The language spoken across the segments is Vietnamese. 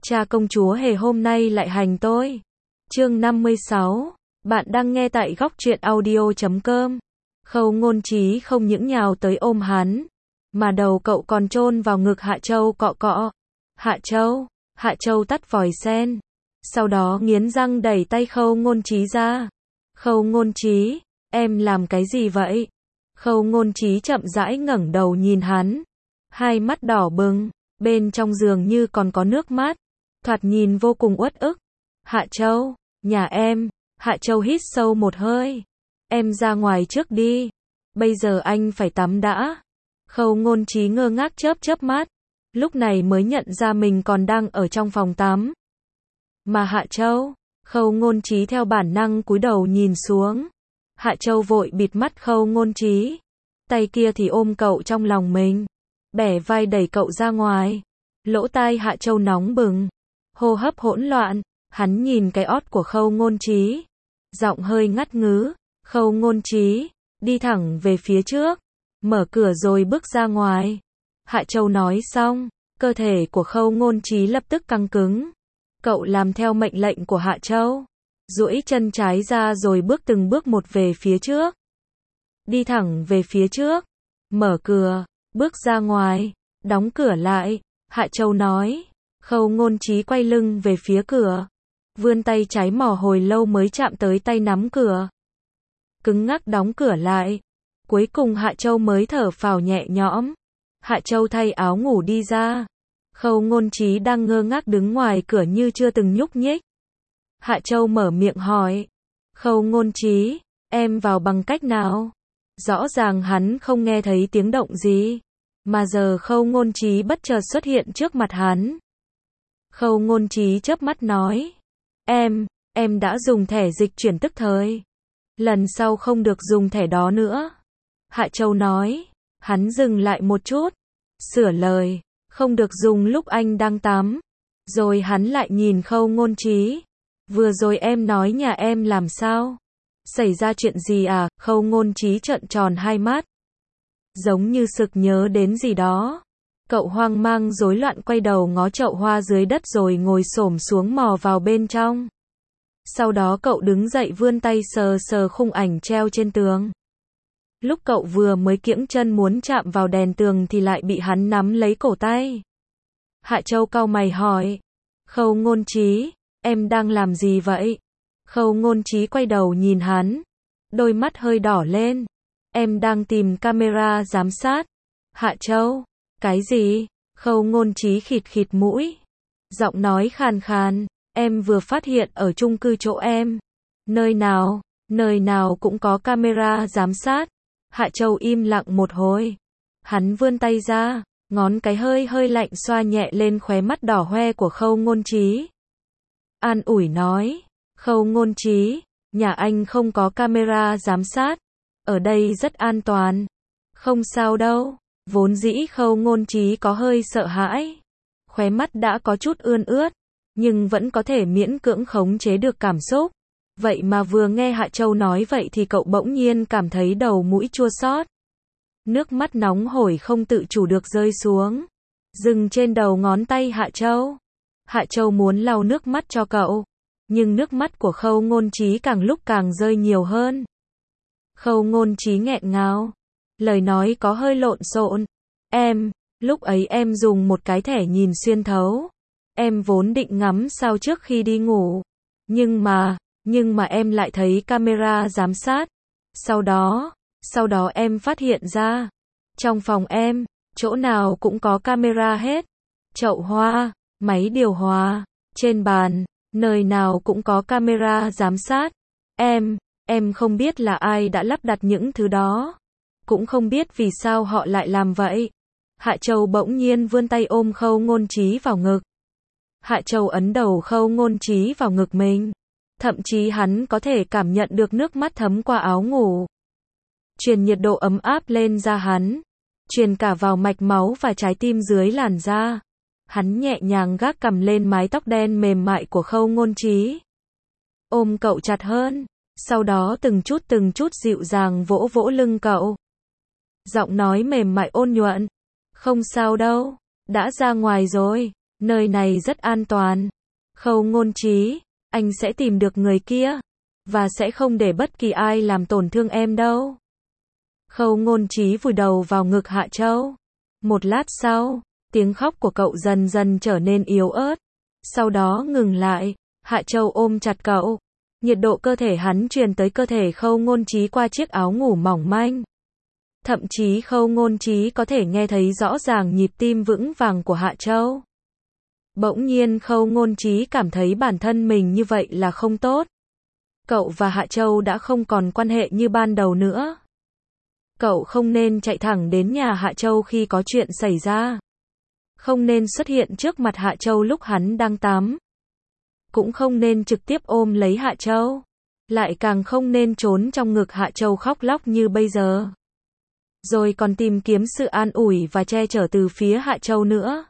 Cha công chúa hề hôm nay lại hành tôi. Chương 56. Bạn đang nghe tại góc truyện audio.com. Khâu Ngôn Trí không những nhào tới ôm hắn, mà đầu cậu còn chôn vào ngực Hạ Châu cọ cọ. Hạ Châu tắt vòi sen, sau đó nghiến răng đẩy tay Khâu Ngôn Trí ra. Khâu Ngôn Trí, em làm cái gì vậy? Khâu Ngôn Trí chậm rãi ngẩng đầu nhìn hắn, hai mắt đỏ bừng, bên trong dường như còn có nước mắt, thoạt nhìn vô cùng uất ức. Hạ Châu, nhà em. Hạ Châu hít sâu một hơi. Em ra ngoài trước đi. Bây giờ anh phải tắm đã. Khâu Ngôn Trí ngơ ngác chớp mắt, lúc này mới nhận ra mình còn đang ở trong phòng tắm. Mà Hạ Châu, Khâu Ngôn Trí theo bản năng cúi đầu nhìn xuống. Hạ Châu vội bịt mắt Khâu Ngôn Trí, tay kia thì ôm cậu trong lòng mình, bẻ vai đẩy cậu ra ngoài. Lỗ tai Hạ Châu nóng bừng, hô hấp hỗn loạn, hắn nhìn cái ót của Khâu Ngôn Trí, giọng hơi ngắt ngứ. Khâu Ngôn Trí, đi thẳng về phía trước, mở cửa rồi bước ra ngoài. Hạ Châu nói xong, cơ thể của Khâu Ngôn Trí lập tức căng cứng. Cậu làm theo mệnh lệnh của Hạ Châu, duỗi chân trái ra rồi bước từng bước một về phía trước. Đi thẳng về phía trước, mở cửa, bước ra ngoài, đóng cửa lại. Hạ Châu nói. Khâu Ngôn Trí quay lưng về phía cửa, vươn tay trái mò hồi lâu mới chạm tới tay nắm cửa. Cứng ngắc đóng cửa lại. Cuối cùng Hạ Châu mới thở phào nhẹ nhõm. Hạ Châu thay áo ngủ đi ra. Khâu Ngôn Trí đang ngơ ngác đứng ngoài cửa như chưa từng nhúc nhích. Hạ Châu mở miệng hỏi. Khâu Ngôn Trí, em vào bằng cách nào? Rõ ràng hắn không nghe thấy tiếng động gì, mà giờ Khâu Ngôn Trí bất chợt xuất hiện trước mặt hắn. Khâu Ngôn Trí chớp mắt nói. Em đã dùng thẻ dịch chuyển tức thời. Lần sau không được dùng thẻ đó nữa. Hạ Châu nói. Hắn dừng lại một chút, sửa lời. Không được dùng lúc anh đang tắm. Rồi hắn lại nhìn Khâu Ngôn Trí. Vừa rồi em nói nhà em làm sao? Xảy ra chuyện gì à? Khâu Ngôn Trí trợn tròn hai mắt, giống như sực nhớ đến gì đó. Cậu hoang mang rối loạn quay đầu ngó chậu hoa dưới đất rồi ngồi xổm xuống mò vào bên trong. Sau đó cậu đứng dậy vươn tay sờ khung ảnh treo trên tường. Lúc cậu vừa mới kiễng chân muốn chạm vào đèn tường thì lại bị hắn nắm lấy cổ tay. Hạ Châu cau mày hỏi. Khâu Ngôn Trí, em đang làm gì vậy? Khâu Ngôn Trí quay đầu nhìn hắn, đôi mắt hơi đỏ lên. Em đang tìm camera giám sát. Hạ Châu, cái gì? Khâu Ngôn Trí khịt mũi, giọng nói khàn khàn. Em vừa phát hiện ở chung cư chỗ em. Nơi nào cũng có camera giám sát. Hạ Châu im lặng một hồi. Hắn vươn tay ra, ngón cái hơi lạnh xoa nhẹ lên khóe mắt đỏ hoe của Khâu Ngôn Trí. An ủi nói. Khâu Ngôn Trí, nhà anh không có camera giám sát. Ở đây rất an toàn. Không sao đâu. Vốn dĩ Khâu Ngôn Trí có hơi sợ hãi. Khóe mắt đã có chút ươn ướt, nhưng vẫn có thể miễn cưỡng khống chế được cảm xúc. Vậy mà vừa nghe Hạ Châu nói vậy thì cậu bỗng nhiên cảm thấy đầu mũi chua xót. Nước mắt nóng hổi không tự chủ được rơi xuống, dừng trên đầu ngón tay Hạ Châu. Hạ Châu muốn lau nước mắt cho cậu, nhưng nước mắt của Khâu Ngôn Trí càng lúc càng rơi nhiều hơn. Khâu Ngôn Trí nghẹn ngào, lời nói có hơi lộn xộn. Lúc ấy em dùng một cái thẻ nhìn xuyên thấu. Em vốn định ngắm sao trước khi đi ngủ. Nhưng mà em lại thấy camera giám sát. Sau đó em phát hiện ra, trong phòng em, chỗ nào cũng có camera hết. Chậu hoa, máy điều hòa, trên bàn, nơi nào cũng có camera giám sát. Em không biết là ai đã lắp đặt những thứ đó. Cũng không biết vì sao họ lại làm vậy. Hạ Châu bỗng nhiên vươn tay ôm Khâu Ngôn Trí vào ngực. Hạ Châu ấn đầu Khâu Ngôn Trí vào ngực mình. Thậm chí hắn có thể cảm nhận được nước mắt thấm qua áo ngủ, truyền nhiệt độ ấm áp lên da hắn, truyền cả vào mạch máu và trái tim dưới làn da. Hắn nhẹ nhàng gác cằm lên mái tóc đen mềm mại của Khâu Ngôn Trí, ôm cậu chặt hơn, sau đó từng chút dịu dàng vỗ vỗ lưng cậu. Giọng nói mềm mại ôn nhuận. Không sao đâu, đã ra ngoài rồi, Nơi này rất an toàn. Khâu Ngôn Trí, anh sẽ tìm được người kia. Và sẽ không để bất kỳ ai làm tổn thương em đâu. Khâu Ngôn Trí vùi đầu vào ngực Hạ Châu. Một lát sau, tiếng khóc của cậu dần dần trở nên yếu ớt. Sau đó ngừng lại, Hạ Châu ôm chặt cậu. Nhiệt độ cơ thể hắn truyền tới cơ thể Khâu Ngôn Trí qua chiếc áo ngủ mỏng manh. Thậm chí Khâu Ngôn Trí có thể nghe thấy rõ ràng nhịp tim vững vàng của Hạ Châu. Bỗng nhiên Khâu Ngôn Trí cảm thấy bản thân mình như vậy là không tốt. Cậu và Hạ Châu đã không còn quan hệ như ban đầu nữa. Cậu không nên chạy thẳng đến nhà Hạ Châu khi có chuyện xảy ra. Không nên xuất hiện trước mặt Hạ Châu lúc hắn đang tắm. Cũng không nên trực tiếp ôm lấy Hạ Châu. Lại càng không nên trốn trong ngực Hạ Châu khóc lóc như bây giờ. Rồi còn tìm kiếm sự an ủi và che chở từ phía Hạ Châu nữa.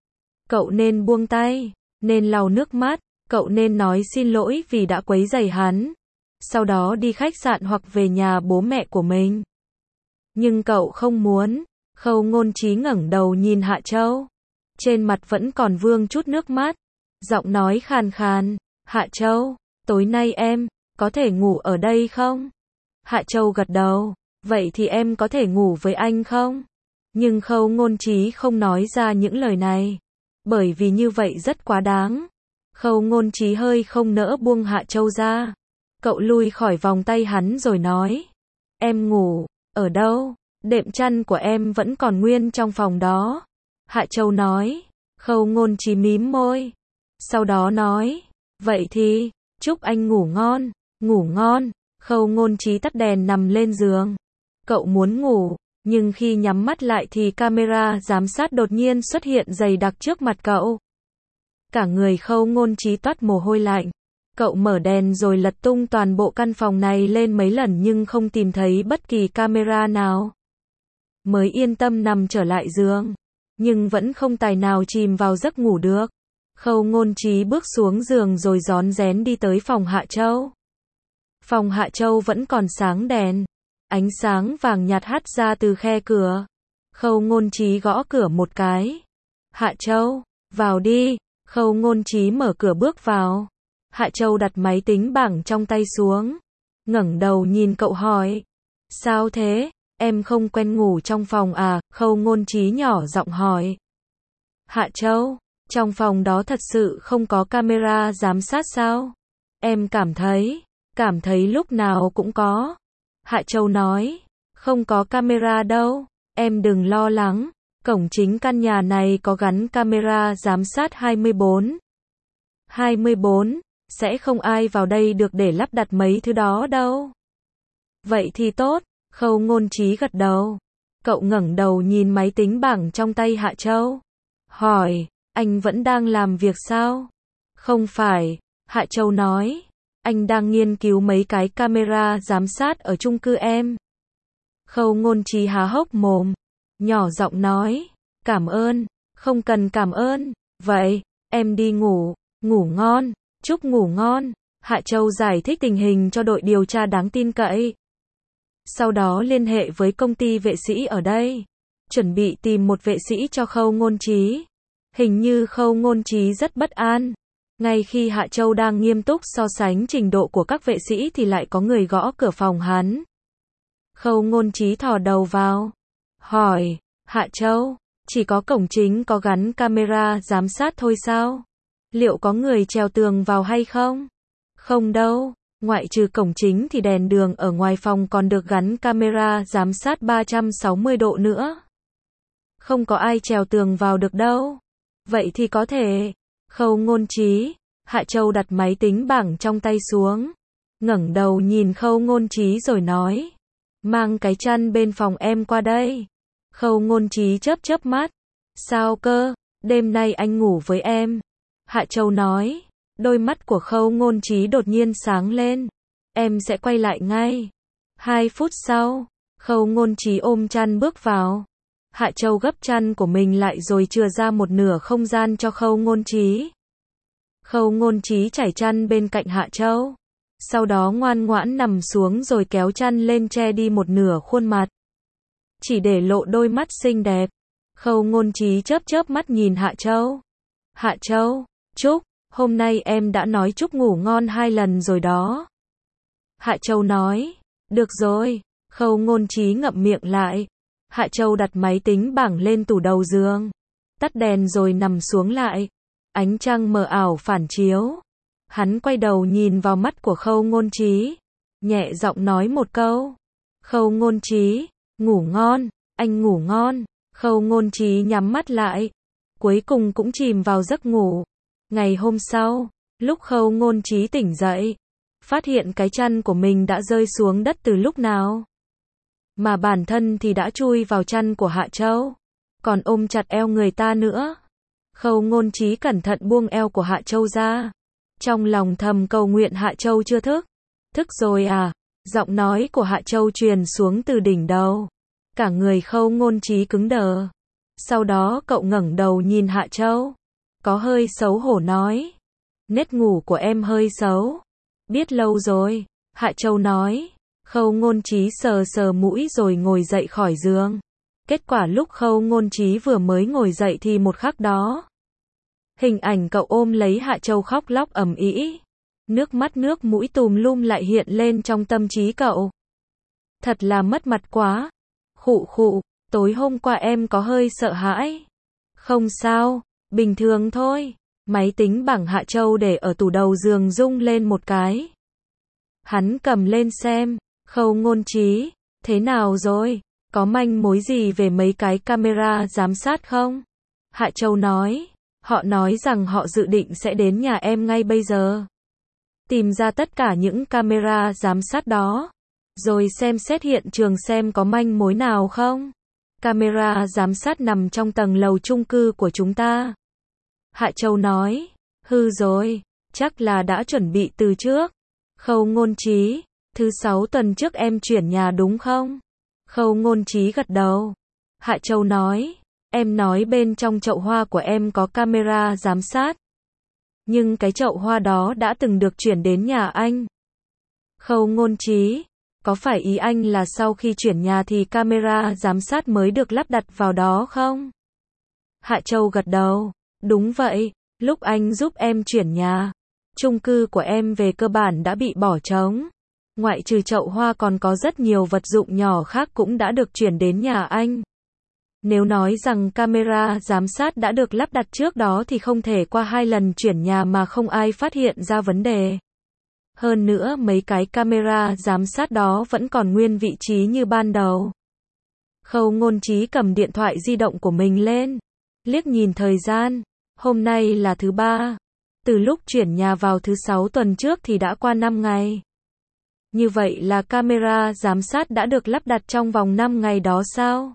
Cậu nên buông tay, nên lau nước mắt, cậu nên nói xin lỗi vì đã quấy rầy hắn. Sau đó đi khách sạn hoặc về nhà bố mẹ của mình. Nhưng cậu không muốn. Khâu Ngôn Trí ngẩng đầu nhìn Hạ Châu. Trên mặt vẫn còn vương chút nước mắt. Giọng nói khàn khàn. Hạ Châu, tối nay em có thể ngủ ở đây không? Hạ Châu gật đầu. Vậy thì em có thể ngủ với anh không? Nhưng Khâu Ngôn Trí không nói ra những lời này. Bởi vì như vậy rất quá đáng. Khâu Ngôn Trí hơi không nỡ buông Hạ Châu ra. Cậu lui khỏi vòng tay hắn rồi nói. Em ngủ ở đâu? Đệm chăn của em vẫn còn nguyên trong phòng đó. Hạ Châu nói. Khâu Ngôn Trí mím môi. Sau đó nói. Vậy thì, chúc anh ngủ ngon. Ngủ ngon. Khâu Ngôn Trí tắt đèn nằm lên giường. Cậu muốn ngủ, nhưng khi nhắm mắt lại thì camera giám sát đột nhiên xuất hiện dày đặc trước mặt cậu. Cả người Khâu Ngôn Trí toát mồ hôi lạnh. Cậu mở đèn rồi lật tung toàn bộ căn phòng này lên mấy lần nhưng không tìm thấy bất kỳ camera nào. Mới yên tâm nằm trở lại giường. Nhưng vẫn không tài nào chìm vào giấc ngủ được. Khâu Ngôn Trí bước xuống giường rồi rón rén đi tới phòng Hạ Châu. Phòng Hạ Châu vẫn còn sáng đèn. Ánh sáng vàng nhạt hắt ra từ khe cửa. Khâu Ngôn Trí gõ cửa một cái. Hạ Châu, vào đi. Khâu Ngôn Trí mở cửa bước vào. Hạ Châu đặt máy tính bảng trong tay xuống. Ngẩng đầu nhìn cậu hỏi. Sao thế? Em không quen ngủ trong phòng à? Khâu Ngôn Trí nhỏ giọng hỏi. Hạ Châu, trong phòng đó thật sự không có camera giám sát sao? Em cảm thấy lúc nào cũng có. Hạ Châu nói, không có camera đâu, em đừng lo lắng, cổng chính căn nhà này có gắn camera giám sát 24. 24, sẽ không ai vào đây được để lắp đặt mấy thứ đó đâu. Vậy thì tốt, Khâu Ngôn Trí gật đầu. Cậu ngẩng đầu nhìn máy tính bảng trong tay Hạ Châu. Hỏi, anh vẫn đang làm việc sao? Không phải, Hạ Châu nói. Anh đang nghiên cứu mấy cái camera giám sát ở chung cư em. Khâu Ngôn Trí há hốc mồm. Nhỏ giọng nói. Cảm ơn. Không cần cảm ơn. Vậy, em đi ngủ. Ngủ ngon. Chúc ngủ ngon. Hạ Châu giải thích tình hình cho đội điều tra đáng tin cậy. Sau đó liên hệ với công ty vệ sĩ ở đây. Chuẩn bị tìm một vệ sĩ cho Khâu Ngôn Trí. Hình như Khâu Ngôn Trí rất bất an. Ngay khi Hạ Châu đang nghiêm túc so sánh trình độ của các vệ sĩ thì lại có người gõ cửa phòng hắn. Khâu Ngôn Trí thò đầu vào. Hỏi, Hạ Châu, chỉ có cổng chính có gắn camera giám sát thôi sao? Liệu có người trèo tường vào hay không? Không đâu, ngoại trừ cổng chính thì đèn đường ở ngoài phòng còn được gắn camera giám sát 360 độ nữa. Không có ai trèo tường vào được đâu. Vậy thì có thể. Khâu Ngôn Trí, Hạ Châu đặt máy tính bảng trong tay xuống. Ngẩng đầu nhìn Khâu Ngôn Trí rồi nói. Mang cái chăn bên phòng em qua đây. Khâu Ngôn Trí chớp chớp mắt. Sao cơ, đêm nay anh ngủ với em. Hạ Châu nói. Đôi mắt của Khâu Ngôn Trí đột nhiên sáng lên. Em sẽ quay lại ngay. 2 phút sau, Khâu Ngôn Trí ôm chăn bước vào. Hạ Châu gấp chăn của mình lại rồi chừa ra một nửa không gian cho Khâu Ngôn Trí. Khâu Ngôn Trí trải chăn bên cạnh Hạ Châu. Sau đó ngoan ngoãn nằm xuống rồi kéo chăn lên che đi một nửa khuôn mặt. Chỉ để lộ đôi mắt xinh đẹp. Khâu Ngôn Trí chớp chớp mắt nhìn Hạ Châu. Hạ Châu, Trúc, hôm nay em đã nói Trúc ngủ ngon 2 lần rồi đó. Hạ Châu nói, được rồi. Khâu Ngôn Trí ngậm miệng lại. Hạ Châu đặt máy tính bảng lên tủ đầu giường, tắt đèn rồi nằm xuống lại. Ánh trăng mờ ảo phản chiếu. Hắn quay đầu nhìn vào mắt của Khâu Ngôn Trí, nhẹ giọng nói một câu. Khâu Ngôn Trí, ngủ ngon, anh ngủ ngon. Khâu Ngôn Trí nhắm mắt lại, cuối cùng cũng chìm vào giấc ngủ. Ngày hôm sau, lúc Khâu Ngôn Trí tỉnh dậy, phát hiện cái chăn của mình đã rơi xuống đất từ lúc nào. Mà bản thân thì đã chui vào chăn của Hạ Châu, còn ôm chặt eo người ta nữa. Khâu Ngôn Trí cẩn thận buông eo của Hạ Châu ra, trong lòng thầm cầu nguyện Hạ Châu chưa thức. Thức rồi à? Giọng nói của Hạ Châu truyền xuống từ đỉnh đầu. Cả người Khâu Ngôn Trí cứng đờ. Sau đó cậu ngẩng đầu nhìn Hạ Châu, có hơi xấu hổ nói. Nét ngủ của em hơi xấu. Biết lâu rồi, Hạ Châu nói. Khâu Ngôn Trí sờ sờ mũi rồi ngồi dậy khỏi giường. Kết quả lúc Khâu Ngôn Trí vừa mới ngồi dậy thì một khắc đó, hình ảnh cậu ôm lấy Hạ Châu khóc lóc ầm ĩ. Nước mắt nước mũi tùm lum lại hiện lên trong tâm trí cậu. Thật là mất mặt quá. Khụ khụ, tối hôm qua em có hơi sợ hãi. Không sao, bình thường thôi. Máy tính bảng Hạ Châu để ở tủ đầu giường rung lên một cái. Hắn cầm lên xem. Khâu Ngôn Trí, thế nào rồi? Có manh mối gì về mấy cái camera giám sát không? Hạ Châu nói, họ nói rằng họ dự định sẽ đến nhà em ngay bây giờ, tìm ra tất cả những camera giám sát đó, rồi xem xét hiện trường xem có manh mối nào không. Camera giám sát nằm trong tầng lầu chung cư của chúng ta. Hạ Châu nói, hư rồi, chắc là đã chuẩn bị từ trước. Khâu Ngôn Trí, thứ 6 tuần trước em chuyển nhà đúng không? Khâu Ngôn Trí gật đầu. Hạ Châu nói, em nói bên trong chậu hoa của em có camera giám sát. Nhưng cái chậu hoa đó đã từng được chuyển đến nhà anh. Khâu Ngôn Trí, có phải ý anh là sau khi chuyển nhà thì camera giám sát mới được lắp đặt vào đó không? Hạ Châu gật đầu, đúng vậy, lúc anh giúp em chuyển nhà, chung cư của em về cơ bản đã bị bỏ trống. Ngoại trừ chậu hoa còn có rất nhiều vật dụng nhỏ khác cũng đã được chuyển đến nhà anh. Nếu nói rằng camera giám sát đã được lắp đặt trước đó thì không thể qua 2 lần chuyển nhà mà không ai phát hiện ra vấn đề. Hơn nữa mấy cái camera giám sát đó vẫn còn nguyên vị trí như ban đầu. Khâu Ngôn Trí cầm điện thoại di động của mình lên, liếc nhìn thời gian, hôm nay là thứ 3. Từ lúc chuyển nhà vào thứ 6 tuần trước thì đã qua 5 ngày. Như vậy là camera giám sát đã được lắp đặt trong vòng 5 ngày đó sao?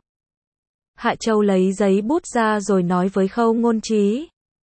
Hạ Châu lấy giấy bút ra rồi nói với Khâu Ngôn Trí.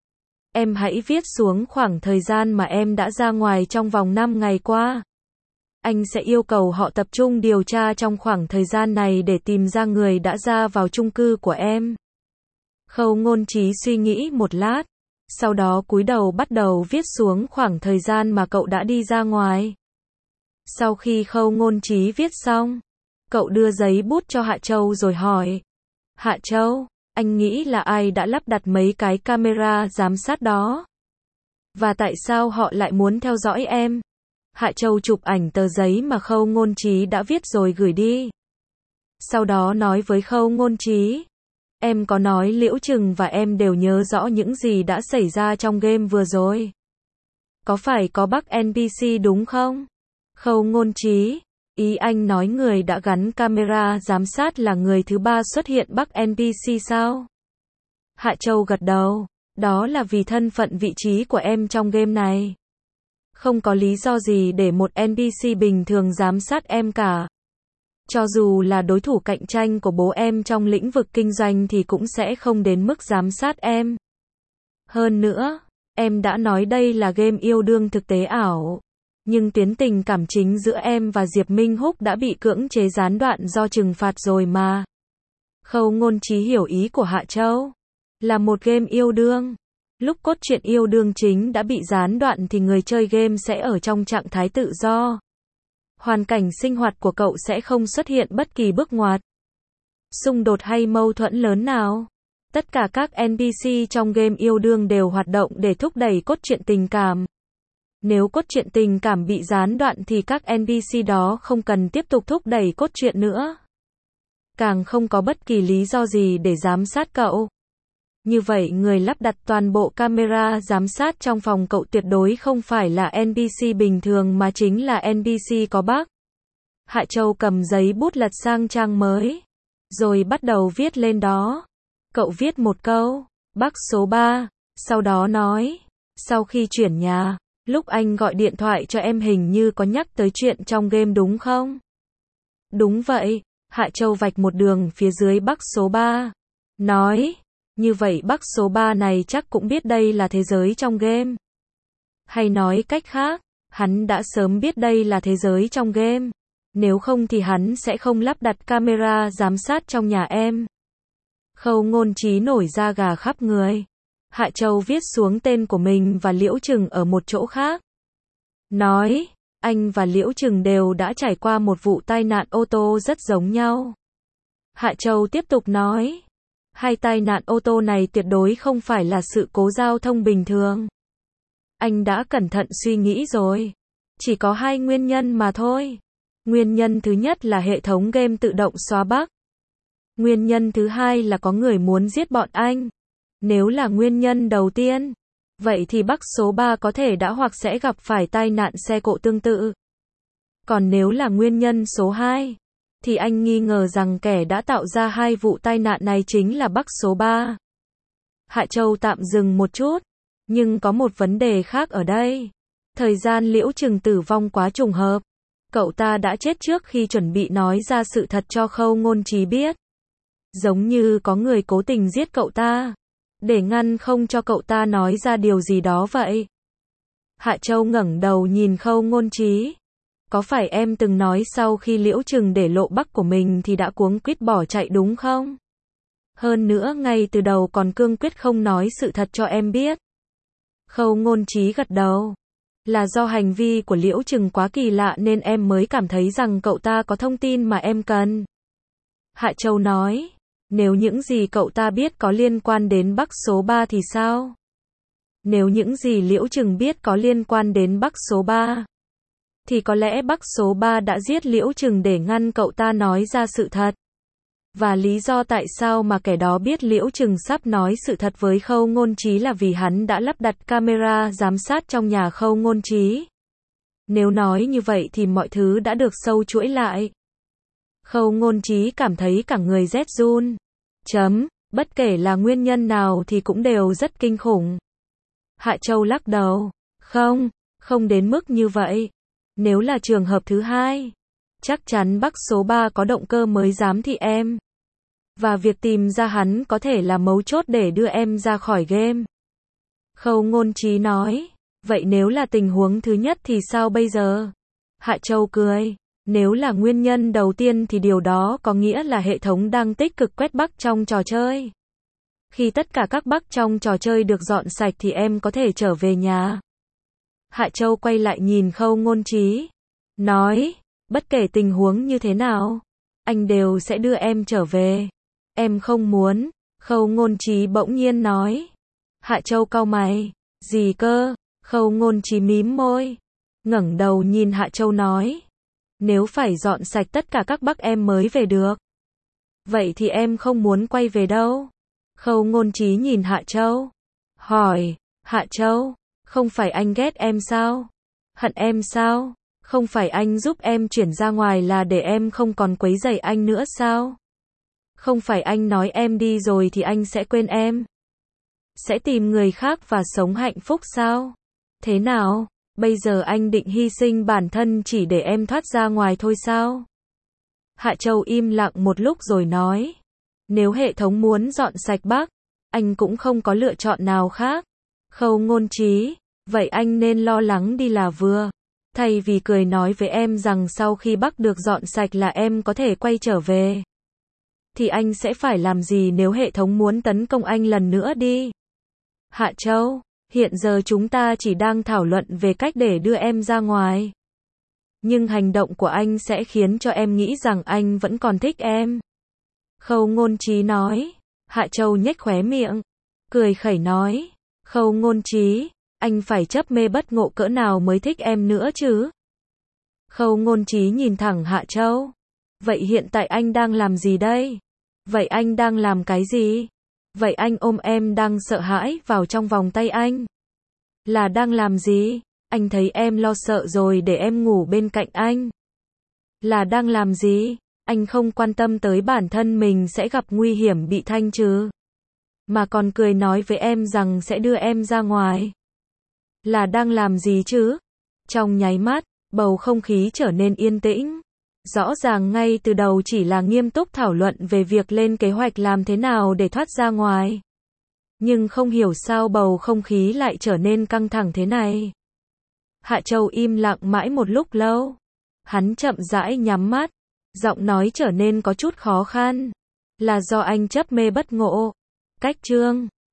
Em hãy viết xuống khoảng thời gian mà em đã ra ngoài trong vòng 5 ngày qua. Anh sẽ yêu cầu họ tập trung điều tra trong khoảng thời gian này để tìm ra người đã ra vào chung cư của em. Khâu Ngôn Trí suy nghĩ một lát, sau đó cúi đầu bắt đầu viết xuống khoảng thời gian mà cậu đã đi ra ngoài. Sau khi Khâu Ngôn Trí viết xong, cậu đưa giấy bút cho Hạ Châu rồi hỏi. Hạ Châu, anh nghĩ là ai đã lắp đặt mấy cái camera giám sát đó? Và tại sao họ lại muốn theo dõi em? Hạ Châu chụp ảnh tờ giấy mà Khâu Ngôn Trí đã viết rồi gửi đi. Sau đó nói với Khâu Ngôn Trí. Em có nói Liễu Trừng và em đều nhớ rõ những gì đã xảy ra trong game vừa rồi. Có phải có bug NPC đúng không? Khâu Ngôn Trí, ý anh nói người đã gắn camera giám sát là người thứ 3 xuất hiện bug NPC sao? Hạ Châu gật đầu, đó là vì thân phận vị trí của em trong game này. Không có lý do gì để một NPC bình thường giám sát em cả. Cho dù là đối thủ cạnh tranh của bố em trong lĩnh vực kinh doanh thì cũng sẽ không đến mức giám sát em. Hơn nữa, em đã nói đây là game yêu đương thực tế ảo. Nhưng tuyến tình cảm chính giữa em và Diệp Minh Húc đã bị cưỡng chế gián đoạn do trừng phạt rồi mà. Khâu Ngôn Trí hiểu ý của Hạ Châu. Là một game yêu đương. Lúc cốt truyện yêu đương chính đã bị gián đoạn thì người chơi game sẽ ở trong trạng thái tự do. Hoàn cảnh sinh hoạt của cậu sẽ không xuất hiện bất kỳ bước ngoặt, xung đột hay mâu thuẫn lớn nào. Tất cả các NPC trong game yêu đương đều hoạt động để thúc đẩy cốt truyện tình cảm. Nếu cốt truyện tình cảm bị gián đoạn thì các NPC đó không cần tiếp tục thúc đẩy cốt truyện nữa. Càng không có bất kỳ lý do gì để giám sát cậu. Như vậy người lắp đặt toàn bộ camera giám sát trong phòng cậu tuyệt đối không phải là NPC bình thường mà chính là NPC có bug. Hạ Châu cầm giấy bút lật sang trang mới, rồi bắt đầu viết lên đó. Cậu viết một câu, bug số 3, sau đó nói, sau khi chuyển nhà, lúc anh gọi điện thoại cho em hình như có nhắc tới chuyện trong game đúng không? Đúng vậy, Hạ Châu vạch một đường phía dưới bug số 3, nói, như vậy bug số 3 này chắc cũng biết đây là thế giới trong game. Hay nói cách khác, hắn đã sớm biết đây là thế giới trong game. Nếu không thì hắn sẽ không lắp đặt camera giám sát trong nhà em. Khâu Ngôn Trí nổi da gà khắp người. Hạ Châu viết xuống tên của mình và Liễu Trừng ở một chỗ khác. Nói, anh và Liễu Trừng đều đã trải qua một vụ tai nạn ô tô rất giống nhau. Hạ Châu tiếp tục nói, hai tai nạn ô tô này tuyệt đối không phải là sự cố giao thông bình thường. Anh đã cẩn thận suy nghĩ rồi. Chỉ có hai nguyên nhân mà thôi. Nguyên nhân thứ nhất là hệ thống game tự động xóa bug. Nguyên nhân thứ hai là có người muốn giết bọn anh. Nếu là nguyên nhân đầu tiên, vậy thì bug số 3 có thể đã hoặc sẽ gặp phải tai nạn xe cộ tương tự. Còn nếu là nguyên nhân số 2, thì anh nghi ngờ rằng kẻ đã tạo ra hai vụ tai nạn này chính là bug số 3. Hạ Châu tạm dừng một chút, nhưng có một vấn đề khác ở đây. Thời gian Liễu Trừng tử vong quá trùng hợp. Cậu ta đã chết trước khi chuẩn bị nói ra sự thật cho Khâu Ngôn Trí biết. Giống như có người cố tình giết cậu ta, để ngăn không cho cậu ta nói ra điều gì đó vậy. Hạ Châu ngẩng đầu nhìn Khâu Ngôn Trí. Có phải em từng nói sau khi Liễu Trừng để lộ bug của mình thì đã cuống quýt bỏ chạy đúng không? Hơn nữa ngay từ đầu còn cương quyết không nói sự thật cho em biết. Khâu Ngôn Trí gật đầu. Là do hành vi của Liễu Trừng quá kỳ lạ nên em mới cảm thấy rằng cậu ta có thông tin mà em cần. Hạ Châu nói, nếu những gì cậu ta biết có liên quan đến bug số 3 thì sao? Nếu những gì Liễu Trừng biết có liên quan đến bug số 3, thì có lẽ bug số 3 đã giết Liễu Trừng để ngăn cậu ta nói ra sự thật. Và lý do tại sao mà kẻ đó biết Liễu Trừng sắp nói sự thật với Khâu Ngôn Trí là vì hắn đã lắp đặt camera giám sát trong nhà Khâu Ngôn Trí. Nếu nói như vậy thì mọi thứ đã được sâu chuỗi lại. Khâu Ngôn Trí cảm thấy cả người rét run. Bất kể là nguyên nhân nào thì cũng đều rất kinh khủng. Hạ Châu lắc đầu. Không đến mức như vậy. Nếu là trường hợp thứ hai, chắc chắn bug số 3 có động cơ mới giám thị em. Và việc tìm ra hắn có thể là mấu chốt để đưa em ra khỏi game. Khâu Ngôn Trí nói, vậy nếu là tình huống thứ nhất thì sao bây giờ? Hạ Châu cười, nếu là nguyên nhân đầu tiên thì điều đó có nghĩa là hệ thống đang tích cực quét bug trong trò chơi. Khi tất cả các bug trong trò chơi được dọn sạch thì em có thể trở về nhà. Hạ Châu quay lại nhìn Khâu Ngôn Trí, nói, bất kể tình huống như thế nào, anh đều sẽ đưa em trở về. Em không muốn, Khâu Ngôn Trí bỗng nhiên nói. Hạ Châu cau mày, gì cơ? Khâu Ngôn Trí mím môi, ngẩng đầu nhìn Hạ Châu nói, nếu phải dọn sạch tất cả các bug em mới về được. Vậy thì em không muốn quay về đâu. Khâu Ngôn Trí nhìn Hạ Châu, hỏi, Hạ Châu, không phải anh ghét em sao? Hận em sao? Không phải anh giúp em chuyển ra ngoài là để em không còn quấy rầy anh nữa sao? Không phải anh nói em đi rồi thì anh sẽ quên em, sẽ tìm người khác và sống hạnh phúc sao? Thế nào? Bây giờ anh định hy sinh bản thân chỉ để em thoát ra ngoài thôi sao? Hạ Châu im lặng một lúc rồi nói, nếu hệ thống muốn dọn sạch bug, anh cũng không có lựa chọn nào khác. Khâu Ngôn Trí, vậy anh nên lo lắng đi là vừa. Thay vì cười nói với em rằng sau khi bug được dọn sạch là em có thể quay trở về, thì anh sẽ phải làm gì nếu hệ thống muốn tấn công anh lần nữa đi? Hạ Châu, hiện giờ chúng ta chỉ đang thảo luận về cách để đưa em ra ngoài. Nhưng hành động của anh sẽ khiến cho em nghĩ rằng anh vẫn còn thích em. Khâu Ngôn Trí nói. Hạ Châu nhếch khóe miệng, cười khẩy nói, Khâu Ngôn Trí, anh phải chấp mê bất ngộ cỡ nào mới thích em nữa chứ? Khâu Ngôn Trí nhìn thẳng Hạ Châu. Vậy hiện tại anh đang làm gì đây? Vậy anh đang làm cái gì? Vậy anh ôm em đang sợ hãi vào trong vòng tay anh. Là đang làm gì? Anh thấy em lo sợ rồi để em ngủ bên cạnh anh. Là đang làm gì? Anh không quan tâm tới bản thân mình sẽ gặp nguy hiểm bị thanh trừ. Mà còn cười nói với em rằng sẽ đưa em ra ngoài. Là đang làm gì chứ? Trong nháy mắt, bầu không khí trở nên yên tĩnh. Rõ ràng ngay từ đầu chỉ là nghiêm túc thảo luận về việc lên kế hoạch làm thế nào để thoát ra ngoài. Nhưng không hiểu sao bầu không khí lại trở nên căng thẳng thế này. Hạ Châu im lặng mãi một lúc lâu. Hắn chậm rãi nhắm mắt. Giọng nói trở nên có chút khó khăn. Là do anh chấp mê bất ngộ. Cách Trương